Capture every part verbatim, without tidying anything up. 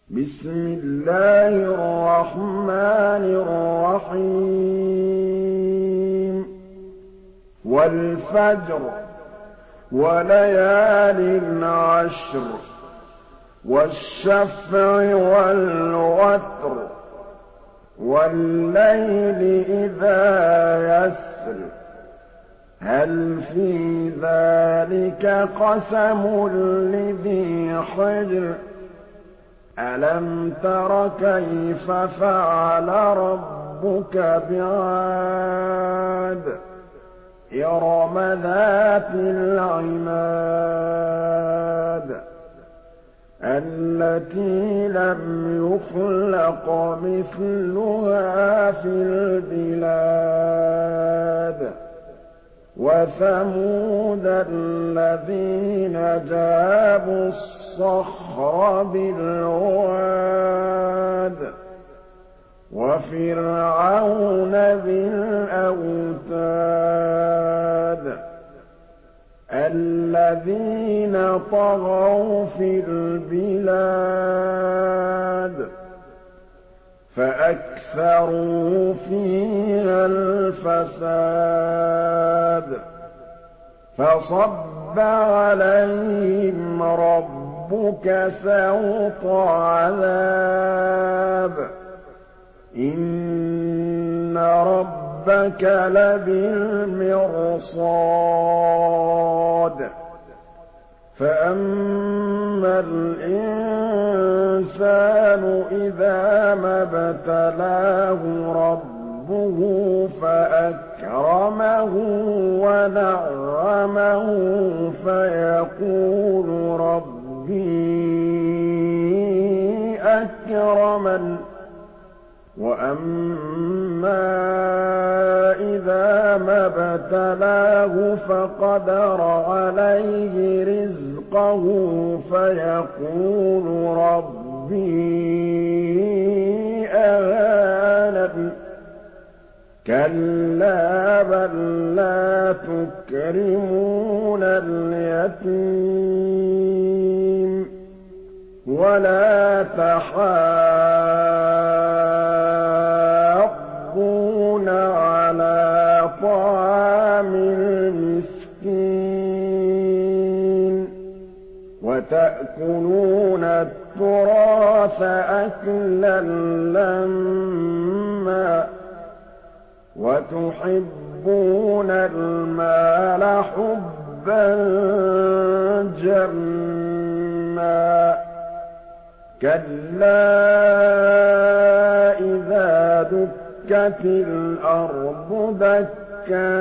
بسم الله الرحمن الرحيم والفجر وليال عشر والشفع والوتر والليل إذا يسر هل في ذلك قسم لذي حجر ألم تر كيف فعل ربك بعاد إرم ذات العماد التي لم يخلق مثلها في البلاد وثمود الذين جابوا الصخر بالواد وفرعون ذي الأوتاد الذين طغوا في البلاد فأكثروا فيها الفساد فصب عليهم ربك سوط عذاب إن ربك لبالمرصاد فأما الإنسان إذا ما ابتلاه ربه فأكرمه ونعمه فيقول ربي أكرمن وأما إذا ما ابتلاه فقدر عليه رزقه فيقول ربي أهانن كلا بل لا تكرمون اليتيم ولا تحاضون على طعام المسكين وتأكلون التراث أكلا لما وتحبون المال حبا جما كلا إذا دكت الأرض دكا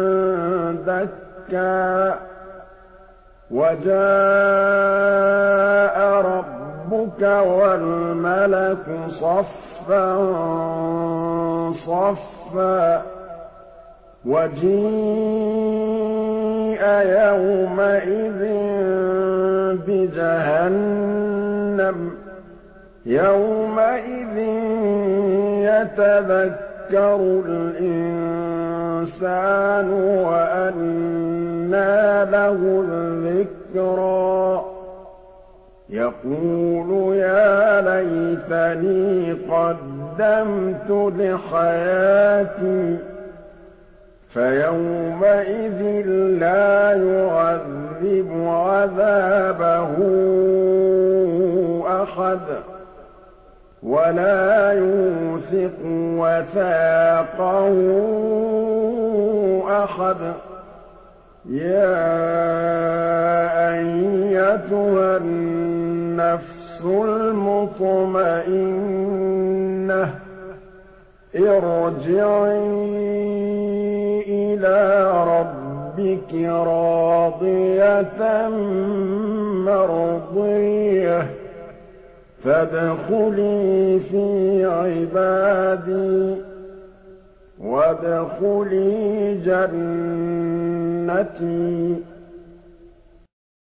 دكا وجاء ربك والملك صفا صفا وجيء يومئذ بجهنم يومئذ يتذكر الإنسان وأنى له الذكرى يقول يا ليتني قدمت لحياتي فيومئذ لا يعذب عذابه أحد ولا يوثق وثاقه أحد يا أيتها النفس المطمئنة ارجعي إلى ربك راضية مرضية فادخلي في عبادي وادخلي جنتي